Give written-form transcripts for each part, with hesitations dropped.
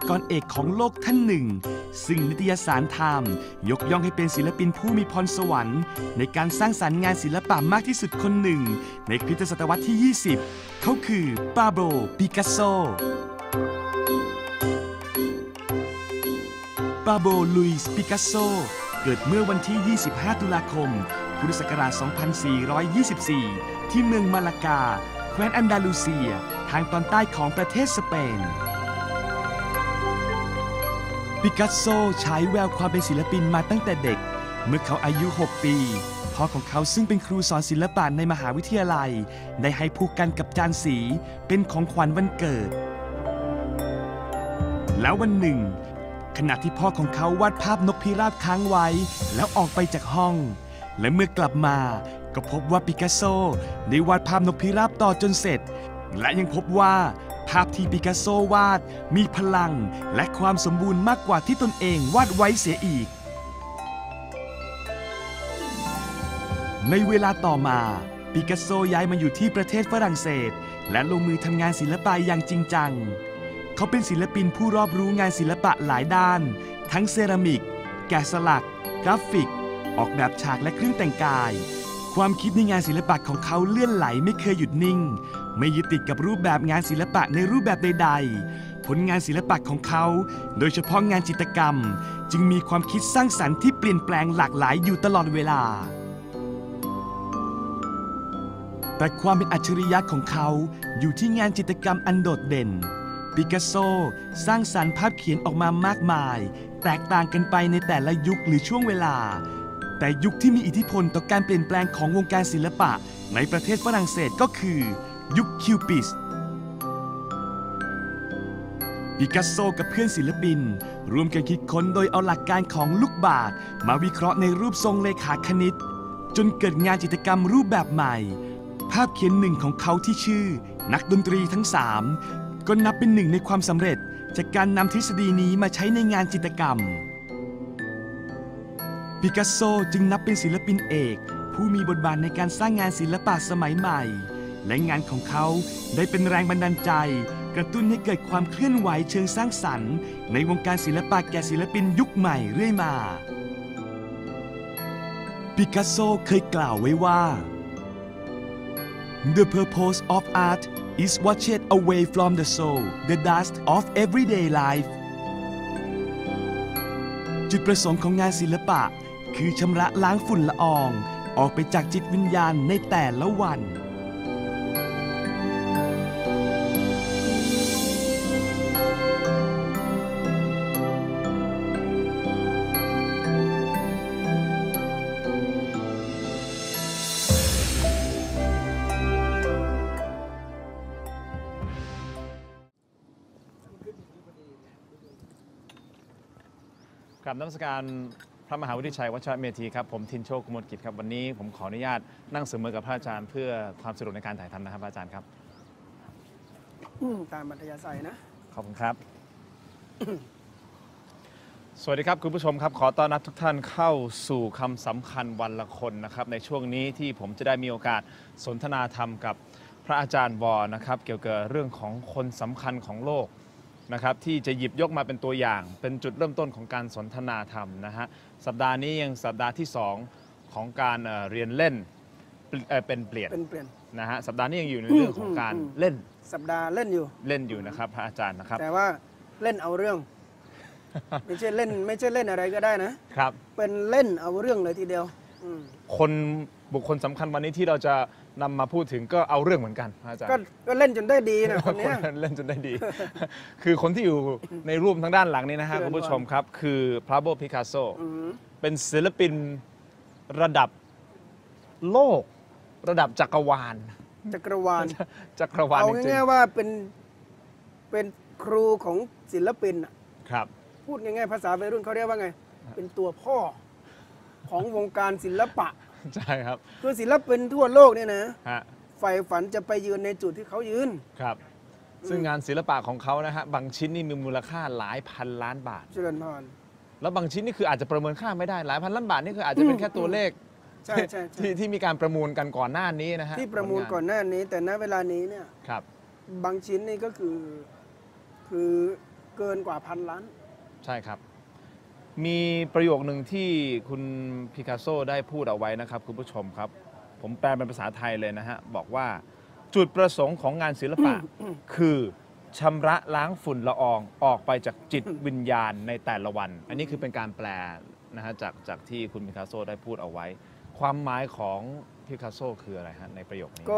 กรเอกของโลกท่านหนึ่งซึ่งนิตยสารไทม์ยกย่องให้เป็นศิลปินผู้มีพรสวรรค์ในการสร้างสรรค์งานศิลปะมากที่สุดคนหนึ่งในคริสตศตวรรษที่ 20 เขาคือปาโบร ปิกัสโซปาโบร ลุยส์ ปิกัสโซเกิดเมื่อวันที่ 25 ตุลาคม พุทธศักราช 2424 ที่เมืองมาลากาแคว้นอันดาลูเซียทางตอนใต้ของประเทศสเปนปิกัสโซฉายแววความเป็นศิลปินมาตั้งแต่เด็กเมื่อเขาอายุ 6 ปีพ่อของเขาซึ่งเป็นครูสอนศิลปะในมหาวิทยาลัยได้ให้ผูกกันกับจานสีเป็นของขวัญวันเกิดแล้ววันหนึ่งขณะที่พ่อของเขาวาดภาพนกพิราบค้างไว้แล้วออกไปจากห้องและเมื่อกลับมาก็พบว่าปิกัสโซได้วาดภาพนกพิราบต่อจนเสร็จและยังพบว่าภาพที่ปิกัสโซวาดมีพลังและความสมบูรณ์มากกว่าที่ตนเองวาดไว้เสียอีกในเวลาต่อมาปิกัสโซย้ายมาอยู่ที่ประเทศฝรั่งเศสและลงมือทำงานศิลปะอย่างจริงจังเขาเป็นศิลปินผู้รอบรู้งานศิลปะหลายด้านทั้งเซรามิกแกะสลักกราฟิกออกแบบฉากและเครื่องแต่งกายความคิดในงานศิลปะของเขาเลื่อนไหลไม่เคยหยุดนิ่งไม่ยึดติดกับรูปแบบงานศิลปะในรูปแบบใดๆผลงานศิลปะของเขาโดยเฉพาะงานจิตรกรรมจึงมีความคิดสร้างสรรค์ที่เปลี่ยนแปลงหลากหลายอยู่ตลอดเวลาแต่ความเป็นอัจฉริยะของเขาอยู่ที่งานจิตรกรรมอันโดดเด่นปิกัสโซสร้างสรรค์ภาพเขียนออกมามากมายแตกต่างกันไปในแต่ละยุคหรือช่วงเวลาแต่ยุคที่มีอิทธิพลต่อการเปลี่ยนแปลงของวงการศิลปะในประเทศฝรั่งเศสก็คือยุคคิวปิสปิกัสโซกับเพื่อนศิลปินร่วมกันคิดค้นโดยเอาหลักการของลูกบาศก์มาวิเคราะห์ในรูปทรงเลขาคณิตจนเกิดงานจิตรกรรมรูปแบบใหม่ภาพเขียนหนึ่งของเขาที่ชื่อนักดนตรีทั้ง3ก็นับเป็นหนึ่งในความสำเร็จจากการนำทฤษฎีนี้มาใช้ในงานจิตรกรรมปิกัสโซจึงนับเป็นศิลปินเอกผู้มีบทบาทในการสร้างงานศิลปะสมัยใหม่และงานของเขาได้เป็นแรงบันดาลใจกระตุ้นให้เกิดความเคลื่อนไหวเชิงสร้างสรรค์ในวงการศิลปะแก่ศิลปินยุคใหม่เรื่อยมาปิกัสโซเคยกล่าวไว้ว่า The purpose of art is washed away from the soul the dust of everyday life จุดประสงค์ของงานศิลปะคือชำระล้างฝุ่นละอองออกไปจากจิตวิญญาณในแต่ละวันกราบนมัสการพระมหาวิทยาชัยวัชระเมธีครับผมทินโชค กมลกิจครับวันนี้ผมขออนุญาตนั่งเสมอกับพระอาจารย์เพื่อความสะดวกในการถ่ายทำนะครับพระอาจารย์ครับตามอัธยาศัยนะขอบคุณครับ สวัสดีครับคุณผู้ชมครับขอต้อนรับทุกท่านเข้าสู่คำสำคัญวันละคนนะครับในช่วงนี้ที่ผมจะได้มีโอกาสสนทนาธรรมกับพระอาจารย์วอนะครับเกี่ยวกับเรื่องของคนสำคัญของโลกนะครับที่จะหยิบยกมาเป็นตัวอย่างเป็นจุดเริ่มต้นของการสนทนาธรรมนะฮะสัปดาห์นี้ยังสัปดาห์ที่2ของการเรียนเล่นเป็นเปลี่ยนนะฮะสัปดาห์นี้ยังอยู่ในเรื่องของการเล่นสัปดาห์เล่นอยู่นะครับพระอาจารย์นะครับแต่ว่าเล่นเอาเรื่อง ไม่ใช่เล่นอะไรก็ได้นะครับเป็นเล่นเอาเรื่องเลยทีเดียวบุคคลสำคัญวันนี้ที่เราจะนำมาพูดถึงก็เอาเรื่องเหมือนกันอาจารย์ก็เล่นจนได้ดีนะคนนี้เล่นจนได้ดี คือคนที่อยู่ในรูปทางด้านหลังนี้นะฮะคุณผู้ชมครับคือปาโบร ปิกัสโซเป็นศิลปินระดับโลกระดับจักรวาลเอาง่ายๆว่าเป็นครูของศิลปินครับพูดง่ายๆภาษาวัยรุ่นเขาเรียกว่าไงเป็นตัวพ่อของวงการศิลปะใช่ครับคือศิลปินทั่วโลกเนี่ยนะใฝ่ฝันจะไปยืนในจุดที่เขายืนครับซึ่งงานศิลปะของเขานะฮะบางชิ้นนี่มีมูลค่าหลายพันล้านบาทเจริญพรแล้วบางชิ้นนี่คืออาจจะประเมินค่าไม่ได้หลายพันล้านบาทนี่คืออาจจะเป็นแค่ตัวเลขใช่ที่มีการประมูลกันก่อนหน้านี้นะฮะที่ประมูลก่อนหน้านี้แต่ณเวลานี้เนี่ยครับบางชิ้นนี่ก็คือเกินกว่า1,000 ล้านใช่ครับมีประโยคหนึ่งที่คุณพิกัสโซได้พูดเอาไว้นะครับคุณผู้ชมครับผมแปลเป็นภาษาไทยเลยนะฮะบอกว่าจุดประสงค์ของงานศิลปะ คือชำระล้างฝุ่นละอองออกไปจากจิตวิญญาณในแต่ละวัน อันนี้คือเป็นการแปลนะฮะจากที่คุณพิกัสโซได้พูดเอาไว้ ความหมายของพิกัสโซคืออะไรฮะในประโยคนี้ก็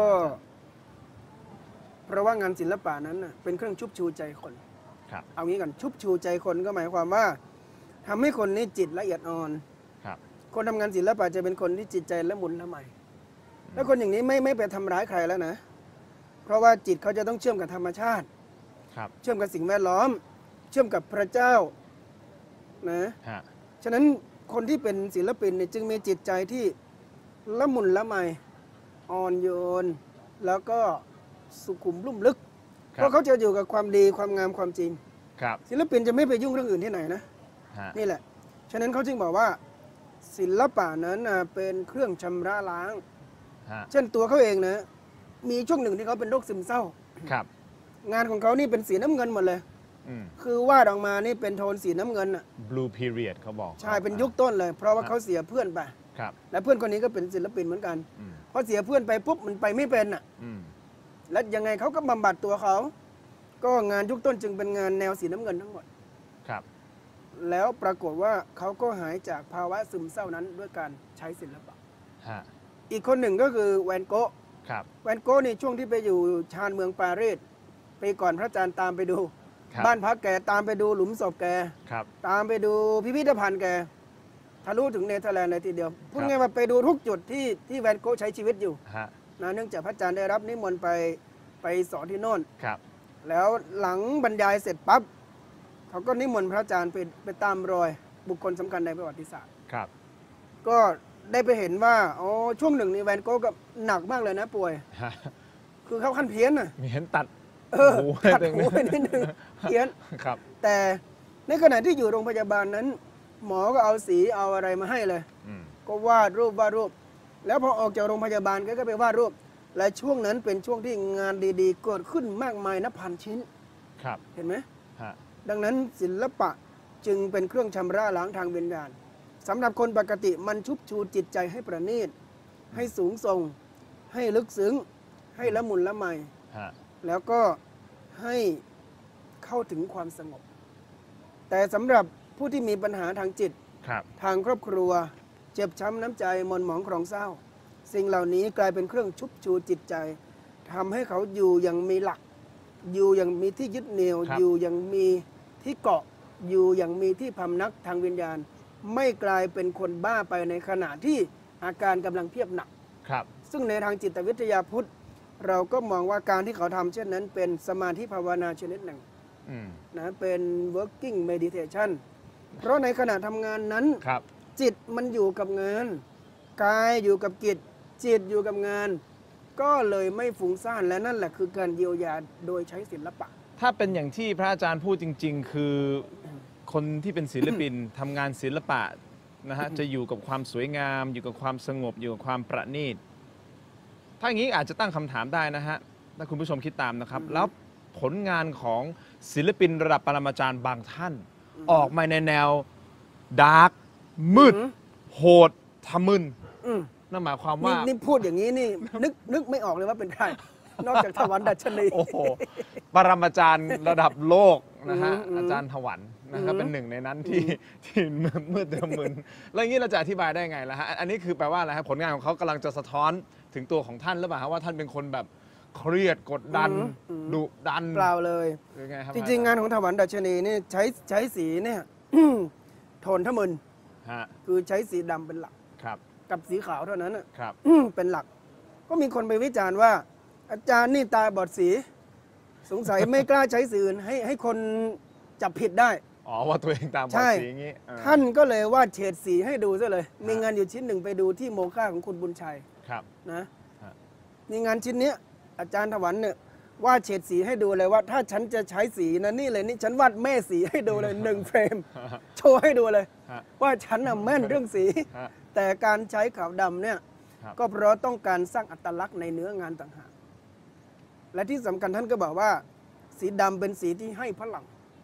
เพราะว่างานศิลปะนั้นเป็นเครื่องชุบชูใจคนเอางี้กันชุบชูใจคนก็หมายความว่าทำให้คนนี้จิตละเอียดอ่อนคนทำงานศิลปะจะเป็นคนที่จิตใจละมุนละไมแล้วคนอย่างนี้ไม่ไปทำร้ายใครแล้วนะเพราะว่าจิตเขาจะต้องเชื่อมกับธรรมชาติเชื่อมกับสิ่งแวดล้อมเชื่อมกับพระเจ้านะฉะนั้นคนที่เป็นศิลปินเนี่ยจึงมีจิตใจที่ละมุนละไมอ่อนโยนแล้วก็สุขุมลุ่มลึกเพราะเขาจะอยู่กับความดีความงามความจริงศิลปินจะไม่ไปยุ่งเรื่องอื่นที่ไหนนะนี่แหละฉะนั้นเขาจึงบอกว่าศิลปะนั้นเป็นเครื่องชำระล้างเช่นตัวเขาเองนะมีช่วงหนึ่งที่เขาเป็นโรคซึมเศร้างานของเขานี่เป็นสีน้ำเงินหมดเลยคือวาดออกมานี่เป็นโทนสีน้ำเงิน Blue Period เขาบอกใช่เป็นยุคต้นเลยเพราะว่าเขาเสียเพื่อนไปและเพื่อนคนนี้ก็เป็นศิลปินเหมือนกันพอเสียเพื่อนไปปุ๊บมันไปไม่เป็นแล้วยังไงเขาก็บำบัดตัวเขาก็งานยุคต้นจึงเป็นงานแนวสีน้ำเงินทั้งหมดแล้วปรากฏว่าเขาก็หายจากภาวะซึมเศร้านั้นด้วยการใช้ศิลปะอีกคนหนึ่งก็คือแวนโก๊ะแวนโก๊ะนี่ช่วงที่ไปอยู่ชานเมืองปารีสไปก่อนพระอาจารย์ตามไปดูบ้านพักแกตามไปดูหลุมศพแกตามไปดูพิพิธภัณฑ์แกทะลุถึงเนเธอร์แลนด์เลยทีเดียวพูดง่ายว่าไปดูทุกจุดที่แวนโก๊ะใช้ชีวิตอยู่นะเนื่องจากพระอาจารย์ได้รับนิมนต์ไปสอนที่โน่นแล้วหลังบรรยายเสร็จปั๊บเขาก็นิมนต์พระอาจารย์ไปตามรอยบุคคลสำคัญในประวัติศาสตร์ก็ได้ไปเห็นว่าช่วงหนึ่งนี่แวนโก๊ะก็หนักมากเลยนะป่วยคือเขาขั้นเพี้ยนมีเห็นตัดหูไปนิดนึงเพี้ยนแต่ในขณะที่อยู่โรงพยาบาลนั้นหมอก็เอาสีเอาอะไรมาให้เลยก็วาดรูปแล้วพอออกจากโรงพยาบาลก็ไปวาดรูปและช่วงนั้นเป็นช่วงที่งานดีๆเกิดขึ้นมากมายนับพันชิ้นเห็นไหมดังนั้นศิลปะจึงเป็นเครื่องชำระล้างทางวิญญาณสำหรับคนปกติมันชุบชูจิตใจให้ประณีตให้สูงส่งให้ลึกซึ้งให้ละมุนละไมแล้วก็ให้เข้าถึงความสงบแต่สำหรับผู้ที่มีปัญหาทางจิตทางครอบครัวเจ็บช้ำน้ำใจหม่นหมองครองเศร้าสิ่งเหล่านี้กลายเป็นเครื่องชุบชูจิตใจทำให้เขาอยู่อย่างมีหลักอยู่อย่างมีที่ยึดเหนี่ยวอยู่อย่างมีที่เกาะอยู่อย่างมีที่พำนักทางวิญญาณไม่กลายเป็นคนบ้าไปในขณะที่อาการกำลังเพียบหนักซึ่งในทางจิตวิทยาพุทธเราก็มองว่าการที่เขาทำเช่นนั้นเป็นสมาธิภาวนาชนิดหนึ่งนะเป็น working meditation เพราะในขณะทำงานนั้นจิตมันอยู่กับงานกายอยู่กับจิตอยู่กับงานก็เลยไม่ฟุ้งซ่านและนั่นแหละคือการเยียวยาโดยใช้ศิลปะถ้าเป็นอย่างที่พระอาจารย์พูดจริงๆคือคนที่เป็นศิลปิน ทำงานศิลปะนะฮะจะอยู่กับความสวยงามอยู่กับความสงบอยู่กับความประณีตถ้าอย่างนี้อาจจะตั้งคำถามได้นะฮะถ้าคุณผู้ชมคิดตามนะครับแล้วผลงานของศิลปินระดับปรมาจารย์บางท่านออกมาในแนวดาร์กมืดโหดทะมึนนั่นหมายความว่านี่พูดอย่างนี้นี่นึกไม่ออกเลยว่าเป็นใครนอกจากถวันดัชนีโอ้โหปรมาจารย์ระดับโลกนะฮะอาจารย์ถวันนะครับเป็นหนึ่งในนั้นที่มืดทะมึนแล้วอย่างนี้เราจะอธิบายได้ไงล่ะฮะอันนี้คือแปลว่าอะไรครับผลงานของเขากำลังจะสะท้อนถึงตัวของท่านหรือเปล่าว่าท่านเป็นคนแบบเครียดกดดันดุดันเปล่าเลยจริงๆงานของถวันดัชนีนี่ใช้สีเนี่ยโทนทะมึนคือใช้สีดำเป็นหลักกับสีขาวเท่านั้นเป็นหลักก็มีคนไปวิจารณ์ว่าอาจารย์นี่ตาบอดสีสงสัยไม่กล้าใช้สีอื่นให้คนจับผิดได้ว่าตัวเองตาบอดสีอย่างนี้ท่านก็เลยวาดเฉดสีให้ดูซะเลยมีงานอยู่ชิ้นหนึ่งไปดูที่โมฆะของคุณบุญชัยนะมีงานชิ้นนี้อาจารย์ถวันเนี่ยวาดเฉดสีให้ดูเลยว่าถ้าฉันจะใช้สีนะนี่เลยนี่ฉันวาดแม่สีให้ดูเลย1 เฟรมโชว์ให้ดูเลยว่าฉันแม่นเรื่องสีแต่การใช้ขาวดำเนี่ยก็เพราะต้องการสร้างอัตลักษณ์ในเนื้องานต่างหากและที่สำคัญท่านก็บอกว่าสีดำเป็นสีที่ให้พลัง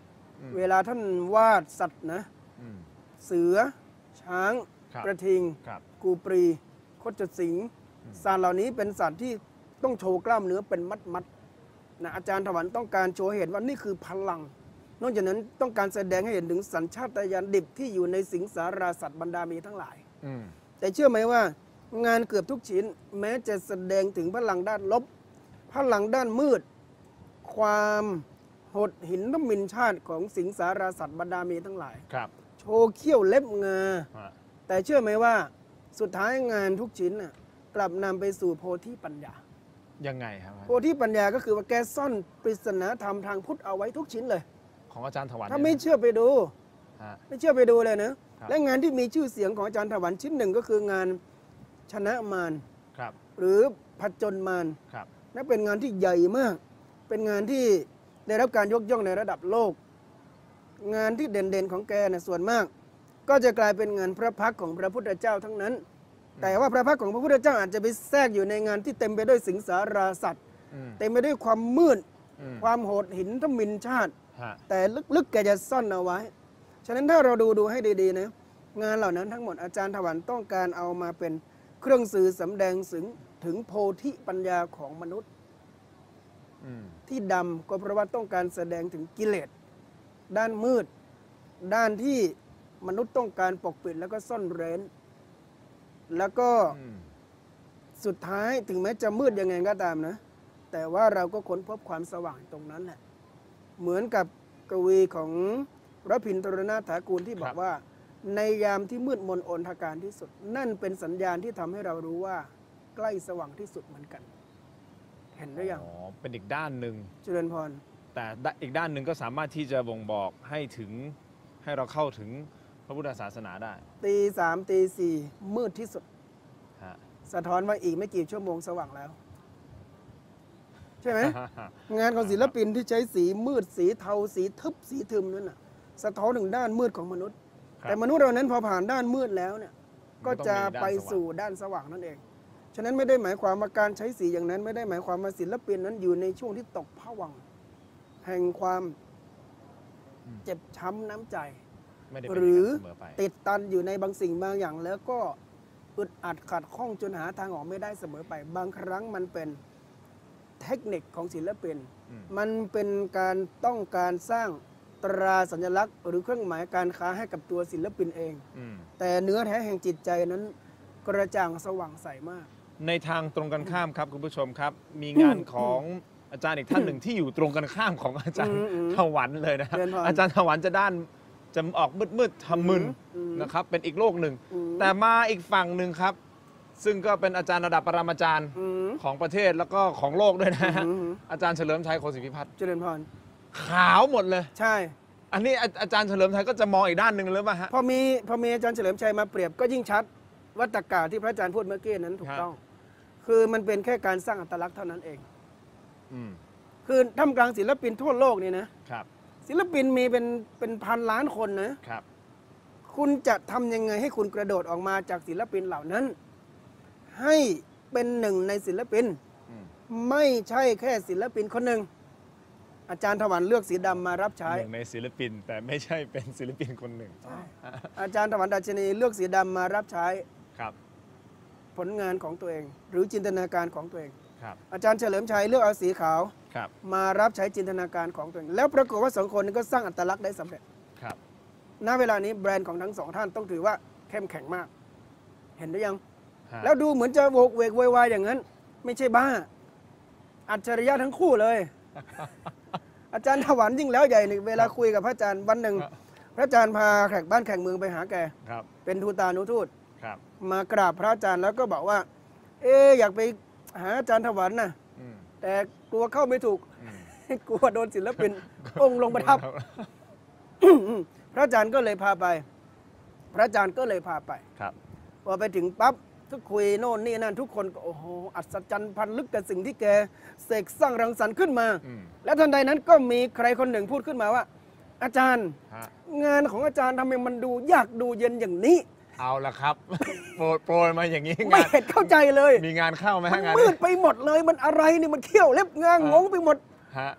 เวลาท่านวาดสัตว์นะเสือช้างกระทิงกูปรีคดสิงสัตว์เหล่านี้เป็นสัตว์ที่ต้องโชว์กล้ามเนื้อเป็นมัดนะอาจารย์ถวันต้องการโชว์ให้เห็นว่านี่คือพลังนอกจากนั้นต้องการแสดงให้เห็นถึงสัญชาตญาณดิบที่อยู่ในสิงสาราสัตว์บรรดามีทั้งหลายแต่เชื่อไหมว่างานเกือบทุกชิ้นแม้จะแสดงถึงพลังด้านลบพลังด้านมืดความหดหินน้ำมินชาติของสิงสาราสัตว์บรรดามีทั้งหลายโชว์เขี้ยวเล็บงาแต่เชื่อไหมว่าสุดท้ายงานทุกชิ้นกลับนำไปสู่โพธิปัญญายังไงครับโพธิปัญญาก็คือว่าแกซ่อนปริศนาธรรมทางพุทธเอาไว้ทุกชิ้นเลยของอาจารย์ถวันถ้าไม่เชื่อไปดูไม่เชื่อไปดูเลยนะและงานที่มีชื่อเสียงของอาจารย์ถวันชิ้นหนึ่งก็คืองานชนะมารหรือผจญมารนั่นเป็นงานที่ใหญ่มากเป็นงานที่ได้รับการยกย่องในระดับโลกงานที่เด่นๆของแกเนี่ยส่วนมากก็จะกลายเป็นงานพระพักของพระพุทธเจ้าทั้งนั้นแต่ว่าพระพักของพระพุทธเจ้าอาจจะไปแทรกอยู่ในงานที่เต็มไปด้วยสิงสาราสัตว์เต็มไปด้วยความมืดความโหดหินทมิฬชาติแต่ลึกๆแกจะซ่อนเอาไว้ฉะนั้นถ้าเราดูให้ดีๆนะงานเหล่านั้นทั้งหมดอาจารย์ถวันต้องการเอามาเป็นเครื่องสื่อสำแดงถึงโพธิปัญญาของมนุษย์ที่ดำก็เพราะว่าต้องการแสดงถึงกิเลสด้านมืดด้านที่มนุษย์ต้องการปกปิดแล้วก็ซ่อนเร้นแล้วก็สุดท้ายถึงแม้จะมืดยังไงก็ตามนะแต่ว่าเราก็ค้นพบความสว่างตรงนั้นแหละเหมือนกับกวีของรพินทรนาถากูลที่บอกว่าในยามที่มืดมนอนทการที่สุดนั่นเป็นสัญญาณที่ทำให้เรารู้ว่าใกล้สว่างที่สุดเหมือนกันเห็นหรือยังอ๋อเป็นอีกด้านหนึ่งเจริญพรแต่อีกด้านหนึ่งก็สามารถที่จะบ่งบอกให้เราเข้าถึงพระพุทธศาสนาได้ตีสามตีสี่มืดที่สุดสะท้อนว่าอีกไม่กี่ชั่วโมงสว่างแล้วใช่ไหม งานของศิลปินที่ใช้สีมืดสีเทาสีทึบสีทึมนั่นน่ะสะท้อนถึงด้านมืดของมนุษย์แต่มนุษย์เรานั้นพอผ่านด้านมืดแล้วเนี่ยก็จะไปสู่ด้านสว่างนั่นเองฉะนั้นไม่ได้หมายความว่าการใช้สีอย่างนั้นไม่ได้หมายความว่าศิลปินนั้นอยู่ในช่วงที่ตกผวังค์แห่งความเจ็บช้ำน้ำใจหรือติดตันอยู่ในบางสิ่งบางอย่างแล้วก็อึดอัดขัดข้องจนหาทางออกไม่ได้เสมอไปบางครั้งมันเป็นเทคนิคของศิลปินมันเป็นการต้องการสร้างตราสัญลักษณ์หรือเครื่องหมายการค้าให้กับตัวศิลปินเองแต่เนื้อแท้แห่งจิตใจนั้นกระจ่างสว่างใสมากในทางตรงกันข้ามครับคุณผู้ชมครับมีงานของอาจารย์อีกท่านหนึ่งที่อยู่ตรงกันข้ามของอาจารย์ถวันเลยนะอาจารย์ถวันจะออกมืดทำมึนนะครับเป็นอีกโลกหนึ่งแต่มาอีกฝั่งหนึ่งครับซึ่งก็เป็นอาจารย์ระดับปรมาจารย์ของประเทศแล้วก็ของโลกด้วยนะอาจารย์เฉลิมชัยโคสิพิพัฒน์เจริญพรขาวหมดเลยใช่อันนี้อาจารย์เฉลิมชัยก็จะมองอีกด้านหนึ่งเลยป่ะฮะพอมีอาจารย์เฉลิมชัยมาเปรียบก็ยิ่งชัดวัตกะที่พระอาจารย์พูดเมื่อกี้นั้นถูกต้องคือมันเป็นแค่การสร้างอัตลักษณ์เท่านั้นเองคือท่ามกลางศิลปินทั่วโลกนี่นะครับศิลปินมีเป็นพันล้านคนนะครับคุณจะทำยังไงให้คุณกระโดดออกมาจากศิลปินเหล่านั้นให้เป็นหนึ่งในศิลปินไม่ใช่แค่ศิลปินคนหนึ่งอาจารย์ถวันเลือกสีดำมารับใช้หนึ่งในศิลปินแต่ไม่ใช่เป็นศิลปินคนหนึ่งอาจารย์ถวันดัชนีเลือกสีดำมารับใช้ครับผลงานของตัวเองหรือจินตนาการของตัวเองอาจารย์เฉลิมชัยเลือกเอาสีขาวมารับใช้จินตนาการของตัวเองแล้วปรากฏว่าสองคนนี้ก็สร้างอัตลักษณ์ได้สำเร็จณเวลานี้แบรนด์ของทั้งสองท่านต้องถือว่าเข้มแข็งมากเห็นหรือยังแล้วดูเหมือนจะโวกเวกโวยวายอย่างนั้นไม่ใช่บ้าอัจฉริยะทั้งคู่เลย อาจารย์ถวันยิ่งแล้วใหญ่ในเวลาคุยกับพระอาจารย์วันหนึ่งพระอาจารย์พาแขกบ้านแขกเมืองไปหาแกเป็นทูตานุทูตมากราบพระอาจารย์แล้วก็บอกว่าอยากไปหาอาจารย์ถวันนะแต่กลัวเข้าไม่ถูกกลัวโดนศิลปินองค์ลงประทับพระอาจารย์ก็เลยพาไปพระอาจารย์ก็เลยพาไปพอไปถึงปั๊บก็คุยโน่นนี่นั่นทุกคนก็โอ้โหอัศจรรย์พันลึกกับสิ่งที่แกเสกสร้างรังสรรค์ขึ้นมาและทันใดนั้นก็มีใครคนหนึ่งพูดขึ้นมาว่าอาจารย์งานของอาจารย์ทำไมมันดูยากดูเย็นอย่างนี้เอาละครับโปรยมาอย่างนี้ไม่เห็นเข้าใจเลยมีงานเข้าไหมมันมืดไปหมดเลยมันอะไรนี่มันเขี้ยวเล็บงางงไปหมด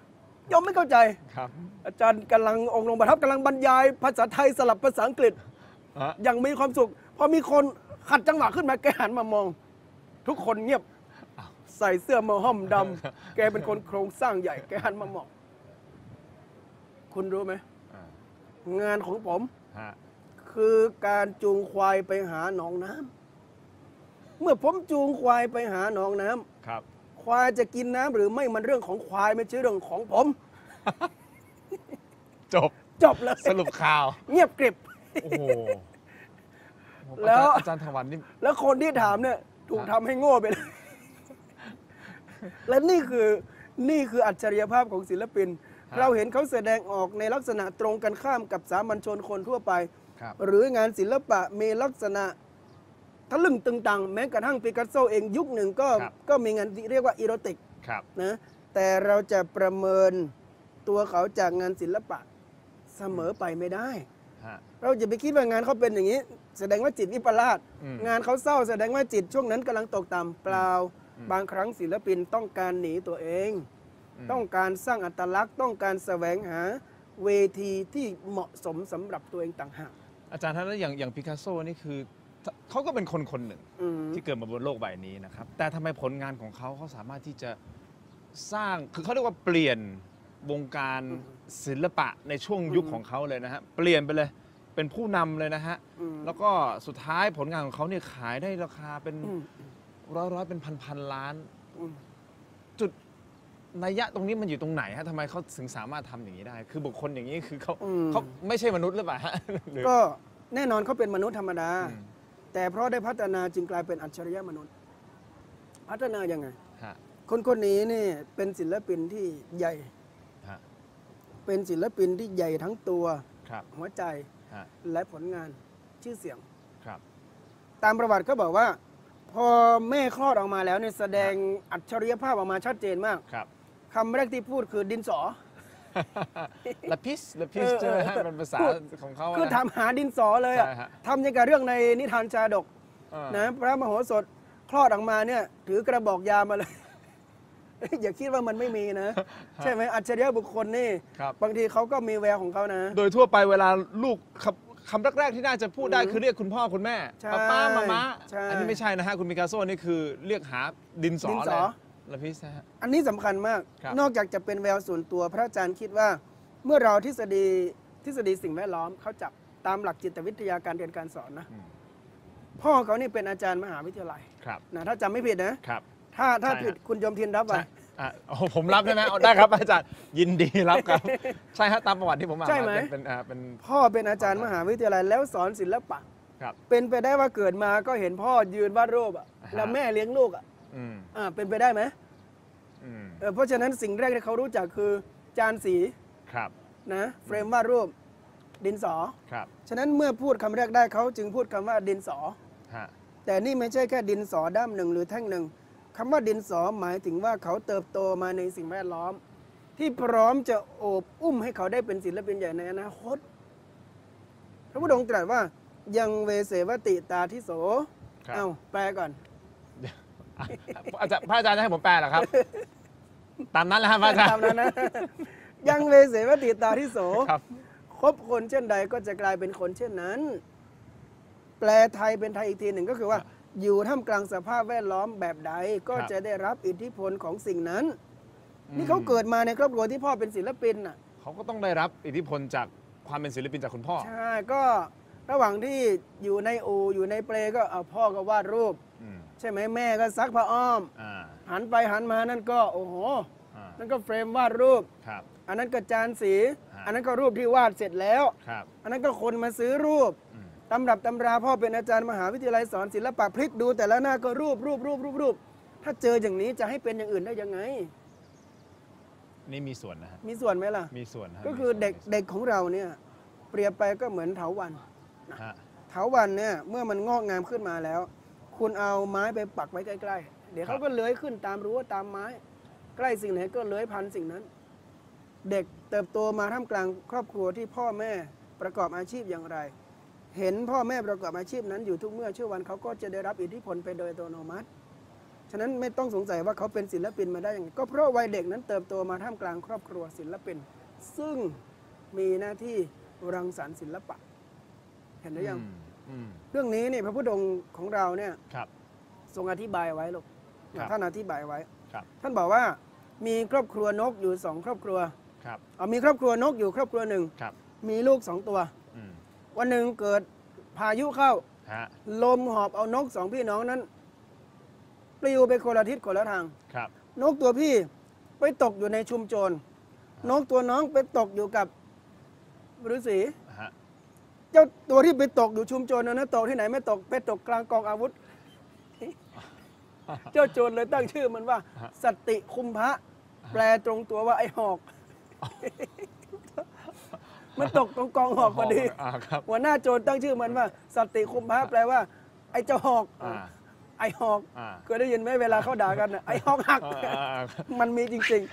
ยมไม่เข้าใจครับอาจารย์กำลังองค์ลงประทับกำลังบรรยายภาษาไทยสลับภาษาอังกฤษ อย่างมีความสุขพอมีคนขัดจังหวะขึ้นมาแกหันมามอง ทุกคนเงียบใส่เสื้อมาห้อมดำแกเป็นคนโครงสร้างใหญ่แกหันมามองคุณรู้ไหมงานของผมคือการจูงควายไปหาหนองน้ำเมื่อผมจูงควายไปหาหนองน้ำครับควายจะกินน้ำหรือไม่มันเรื่องของควายไม่ใช่เรื่องของผม จบเลยสรุปข่าวเงียบกริบโอ้โหแล้วอาจารย์ถวันนี่แล้วคนที่ถามเนี่ยถูกทำให้โง่ไปเลย และนี่คืออัจฉริยภาพของศิลปิน เราเห็นเขาแสดงออกในลักษณะตรงกันข้ามกับสามัญชนคนทั่วไป หรืองานศิลปะมีลักษณะทะลึ่งตึงตังแม้กระทั่งปิกัสโซเองยุคหนึ่งก็มีงานที่เรียกว่าอีโรติกนะแต่เราจะประเมินตัวเขาจากงานศิลปะเสมอไปไม่ได้ เราจะไปคิดว่างานเขาเป็นอย่างนี้แสดงว่าจิตวิปลาสงานเขาเศร้าแสดงว่าจิตช่วงนั้นกำลังตกต่ำเปล่าบางครั้งศิลปินต้องการหนีตัวเอง ต้องการสร้างอัตลักษณ์ต้องการแสวงหาเวทีที่เหมาะสมสำหรับตัวเองต่างหากอาจารย์ท่านแล้วอย่างปิกัสโซนี่คือเขาก็เป็นคนหนึ่งที่เกิดมาบนโลกใบนี้นะครับแต่ทำไมผลงานของเขาสามารถที่จะสร้างคือเขาเรียกว่าเปลี่ยนวงการศิลปะในช่วงยุคของเขาเลยนะฮะเปลี่ยนไปเลยเป็นผู้นำเลยนะฮะแล้วก็สุดท้ายผลงานของเขาเนี่ยขายได้ราคาเป็นร้อยเป็นพันล้านจุดนัยยะตรงนี้มันอยู่ตรงไหนฮะทำไมเขาถึงสามารถทำอย่างนี้ได้ คือบุคคลอย่างนี้คือเขาไม่ใช่มนุษย์หรือเปล่าฮะก็แน่นอนเขาเป็นมนุษย์ธรรมดาแต่เพราะได้พัฒนาจึงกลายเป็นอัจฉริยะมนุษย์พัฒนายังไงคนนี้นี่เป็นศิลปินที่ใหญ่เป็นศิลปินที่ใหญ่ทั้งตัวหัวใจและผลงานชื่อเสียงตามประวัติเขาบอกว่าพอแม่คลอดออกมาแล้วเนี่ยแสดงอัจฉริยภาพออกมาชัดเจนมากคำแรกที่พูดคือดินสอละพิสใช่ไหมฮะเป็นภาษาของเขาคือทำหาดินสอเลยอ่ะทำอย่างกับเรื่องในนิทานชาดกนะพระมโหสถคลอดออกมาเนี่ยถือกระบอกยามาเลยอย่าคิดว่ามันไม่มีนะใช่ไหมอัจฉริยะบุคคลนี่บางทีเขาก็มีแววของเขานะโดยทั่วไปเวลาลูกคำแรกๆที่น่าจะพูดได้คือเรียกคุณพ่อคุณแม่ป้ามาม่าอันนี้ไม่ใช่นะฮะคุณปิกัสโซนี่คือเรียกหาดินสอเลยละพิสนะฮะอันนี้สำคัญมากนอกจากจะเป็นแววส่วนตัวพระอาจารย์คิดว่าเมื่อเราทฤษฎีสิ่งแวดล้อมเขาจับตามหลักจิตวิทยาการเรียนการสอนนะพ่อเขานี่เป็นอาจารย์มหาวิทยาลัยนะถ้าจำไม่ผิดนะถ้าผิดคุณยมทินรับไปผมรับใช่ไหมได้ครับอาจารย์ยินดีรับครับใช่ฮะตามประวัติที่ผมอ่านใช่ไหมเป็นพ่อเป็นอาจารย์มหาวิทยาลัยแล้วสอนศิลปะเป็นไปได้ว่าเกิดมาก็เห็นพ่อยืนวาดรูปแล้วแม่เลี้ยงลูกเป็นไปได้ไหมเพราะฉะนั้นสิ่งแรกที่เขารู้จักคือจานสีนะเฟรมวาดรูปดินสอฉะนั้นเมื่อพูดคำแรกได้เขาจึงพูดคำว่าดินสอแต่นี่ไม่ใช่แค่ดินสอด้ามหนึ่งหรือแท่งหนึ่งคำว่าดินสอหมายถึงว่าเขาเติบโตมาในสิ่งแวดล้อมที่พร้อมจะโอบอุ้มให้เขาได้เป็นศิลปินใหญ่ในอนาคตพระพุทธองค์ตรัสว่ายังเวเสวติตาทิโสแปลก่อนพระอาจารย์จะให้ผมแปลเหรอครับตามนั้นแหละครับพระอาจารย์ตามนั้นนะยังเวเสวติตาทิโสคบคนเช่นใดก็จะกลายเป็นคนเช่นนั้นแปลไทยเป็นไทยอีกทีหนึ่งก็คือว่าอยู่ท่ามกลางสภาพแวดล้อมแบบใดก็จะได้รับอิทธิพลของสิ่งนั้นนี่เขาเกิดมาในครอบครัวที่พ่อเป็นศิลปินเขาก็ต้องได้รับอิทธิพลจากความเป็นศิลปินจากคุณพ่อใช่ก็ระหว่างที่อยู่ในอู่อยู่ในเปลก็พ่อก็วาดรูปใช่ไหมแม่ก็ซักผ้าอ้อมหันไปหันมานั่นก็โอ้โหนั่นก็เฟรมวาดรูปอันนั้นก็จานสีอันนั้นก็รูปที่วาดเสร็จแล้วอันนั้นก็คนมาซื้อรูปตำรับตำราพ่อเป็นอาจารย์มหาวิทยาลัยสอนศิลปะพลิกดูแต่ละหน้าก็รูปถ้าเจออย่างนี้จะให้เป็นอย่างอื่นได้ยังไงนี่มีส่วนนะฮะมีส่วนไหมล่ะมีส่วนก็คือเด็กของเราเนี่ยเปรียบไปก็เหมือนเถาวัลย์เถาวัลย์เนี่ยเมื่อมันงอกงามขึ้นมาแล้วคุณเอาไม้ไปปักไว้ใกล้ๆเดี๋ยวเขาก็เลื้อยขึ้นตามรั้วตามไม้ใกล้สิ่งไหนก็เลื้อยพันสิ่งนั้นเด็กเติบโตมาท่ามกลางครอบครัวที่พ่อแม่ประกอบอาชีพอย่างไรเห็นพ่อแม่ประกอบอาชีพนั้นอยู่ทุกเมื่อเชื่อวันเขาก็จะได้รับอิทธิพลไปโดยอัตโนมัติฉะนั้นไม่ต้องสงสัยว่าเขาเป็นศิลปินมาได้ยังไงก็เพราะวัยเด็กนั้นเติบโตมาท่ามกลางครอบครัวศิลปิน ซึ่งมีหน้าที่รังสรรค์ศิลปะ เห็นหรือยังเรื่องนี้นี่พระพุทธองค์ของเราเนี่ยทรงอธิบายไว้ลูกท่านอธิบายไว้ท่านบอกว่ามีครอบครัวนกอยู่2 ครอบครัวมีครอบครัวนกอยู่ครอบครัวหนึ่งมีลูก2 ตัววันหนึ่งเกิดพายุเข้าลมหอบเอานก2 พี่น้องนั้นปลิวไปคนละทิศคนละทางนกตัวพี่ไปตกอยู่ในชุมโจรนกตัวน้องไปตกอยู่กับฤาษีเจ้าตัวที่ไปตกอยู่ชุมโจรนั้นตกที่ไหนไม่ตกไปตกกลางกองอาวุธ เจ้าโจรเลยตั้งชื่อมันว่าสติคุมพระแปลตรงตัวว่าไอ้หอกมันตกตรงกองหอกพอดีหัวหน้าโจรตั้งชื่อมันว่าสติคุมพระแปลว่าไอ้เจ้าหอกไอ้หอกเคยได้ยินไหมเวลาเขาด่ากันไอ้หอกหักมันมีจริง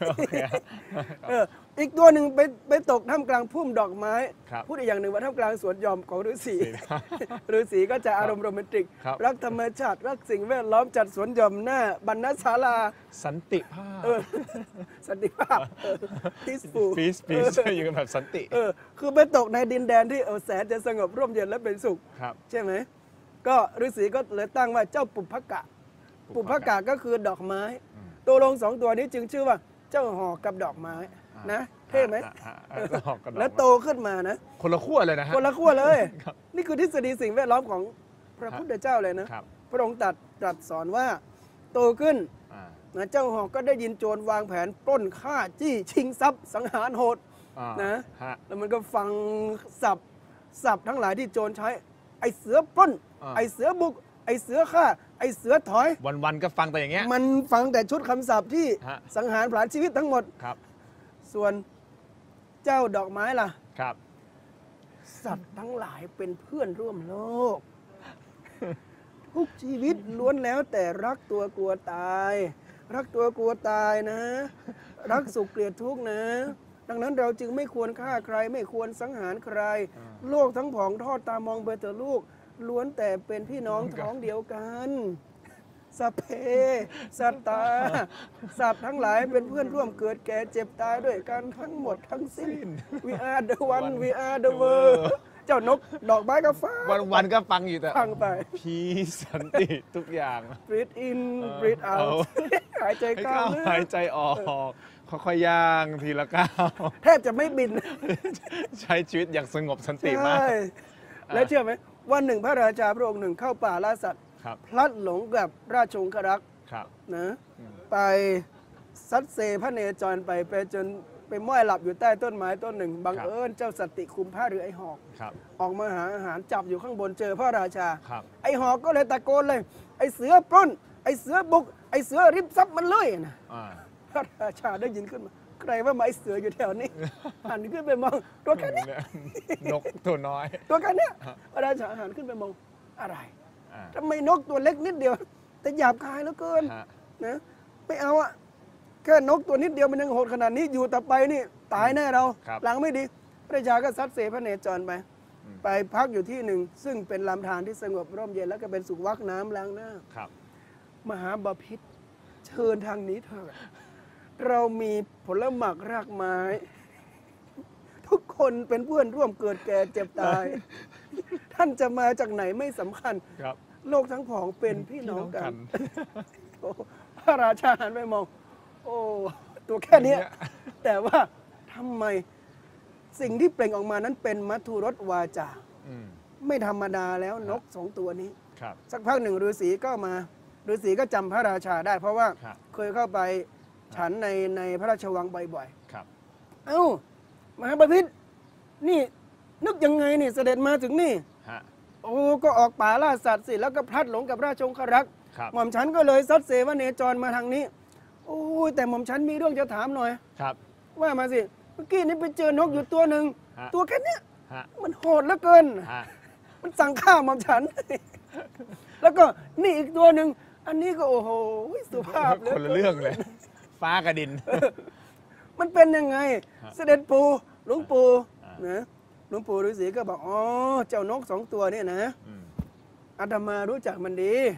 ๆอีกตัวหนึ่งไปตกท่ามกลางพุ่มดอกไม้พูดอีกอย่างหนึ่งว่าท่ามกลางสวนหย่อมของฤาษีฤาษีก็จะอารมณ์โรแมนติกรักธรรมชาติรักสิ่งแวดล้อมจัดสวนหย่อมหน้าบรรณศาลาสันติภาพสันติภาพpeaceful อยู่กันแบบสันติคือไปตกในดินแดนที่แสนจะสงบร่มเย็นและเป็นสุขใช่ไหมก็ฤาษีก็เลยตั้งว่าเจ้าปุพพกะปุพพกะก็คือดอกไม้ตัวลง2 ตัวนี้จึงชื่อว่าเจ้าหอกกับดอกไม้นะเท่ไหมแล้วโตขึ้นมานะคนละขั้วเลยนะฮะคนละขั้วเลยนี่คือทฤษฎีสิ่งแวดล้อมของพระพุทธเจ้าเลยนะพระองค์ตรัสสอนว่าโตขึ้นนะเจ้าหอกก็ได้ยินโจรวางแผนปล้นฆ่าจี้ชิงทรัพย์สังหารโหดนะแล้วมันก็ฟังศัพท์ทั้งหลายที่โจรใช้ไอเสือปล้นไอเสือบุกไอเสือฆ่าไอเสือถอยวันก็ฟังแต่อย่างเงี้ยมันฟังแต่ชุดคำศัพท์ที่สังหารผลาญชีวิตทั้งหมดส่วนเจ้าดอกไม้ล่ะสัตว์ทั้งหลายเป็นเพื่อนร่วมโลกทุกชีวิตล้วนแล้วแต่รักตัวกลัวตายรักตัวกลัวตายนะรักสุขเกลียดทุกข์นะดังนั้นเราจึงไม่ควรฆ่าใครไม่ควรสังหารใครโลกทั้งผองทอดตามองไปแต่ลูกล้วนแต่เป็นพี่น้องท้องเดียวกันสัพเพสัตตาสัตว์ทั้งหลายเป็นเพื่อนร่วมเกิดแก่เจ็บตายด้วยกันทั้งหมดทั้งสิ้น We are the one We are the world เจ้านกดอกไม้ก็ฟังวันก็ฟังอยู่แต่ฟังไปพีสันติทุกอย่าง breathe in breathe out หายใจเข้าหายใจออกค่อยๆย่างทีละก้าวแทบจะไม่บินใช้ชีวิตอย่างสงบสันติมากและเชื่อไหมวันหนึ่งพระราชาพระองค์หนึ่งเข้าป่าล่าสัตว์พลัดหลงกับราชองครักษ์นะไปซัดเซพระเนจรไปจนไปม้อยหลับอยู่ใต้ต้นไม้ต้นหนึ่งบังเอิญเจ้าสติคุมผ้าหรือไอ้หอกออกมาหาอาหารจับอยู่ข้างบนเจอพระราชาไอ้หอกก็เลยตะโกนเลยไอ้เสือปล้นไอ้เสือบุกไอ้เสือริบทรัพย์มันเลยนะพระราชาได้ยินขึ้นมาใครว่าไม้เสืออยู่แถวนี้หันขึ้นไปมองตัวแค่นี้นกตัวน้อยตัวแค่นี้พระราชาหันขึ้นไปมองอะไรทำไมนกตัวเล็กนิดเดียวแต่หยาบคายเหลือเกินนะไม่เอาอะแค่นกตัวนิดเดียวมันยังโหดขนาดนี้อยู่ต่อไปนี่ตายแน่เราหลังไม่ดีพระราชาก็ซัดเสพระเนจรไปพักอยู่ที่หนึ่งซึ่งเป็นลำธารที่สงบร่มเย็นแล้วก็เป็นสุขวักน้ำล้างหน้ามหาบพิตรเชิญทางนี้เถิดเรามีผลหมากรากไม้ทุกคนเป็นเพื่อนร่วมเกิดแก่เจ็บตายท่านจะมาจากไหนไม่สำคัญโลกทั้งผองเป็นพี่น้องกันพระราชาหันไปมองโอ้ตัวแค่นี้แต่ว่าทำไมสิ่งที่เปล่งออกมานั้นเป็นมัทุรสวาจาไม่ธรรมดาแล้วนก2 ตัวนี้สักพักหนึ่งฤาษีก็มาฤาษีก็จำพระราชาได้เพราะว่าเคยเข้าไปฉันในพระราชวังบ่อยๆเอ้ามหาบพิตรนี่นึกยังไงนี่เสด็จมาถึงนี่โอ้ก็ออกป่าล่าสัตว์สิแล้วก็พลัดหลงกับราชองครักษ์หม่อมฉันก็เลยซัดเสวเนจรมาทางนี้โอ้ยแต่หม่อมฉันมีเรื่องจะถามหน่อยว่ามาสิเมื่อกี้นี้ไปเจอนกอยู่ตัวหนึ่งตัวแค่นี้มันโหดเหลือเกินมันสั่งฆ่าหม่อมฉันแล้วก็นี่อีกตัวหนึ่งอันนี้ก็โอ้โหสุภาพคนละเรื่องเลยฟ้ากับดินมันเป็นยังไงเสด็จปู่หลวงปู่นะหลวงปู่ฤาษีก็บอกอ๋อเจ้านก2 ตัวเนี่ยนะอาตมารู้จักมันดี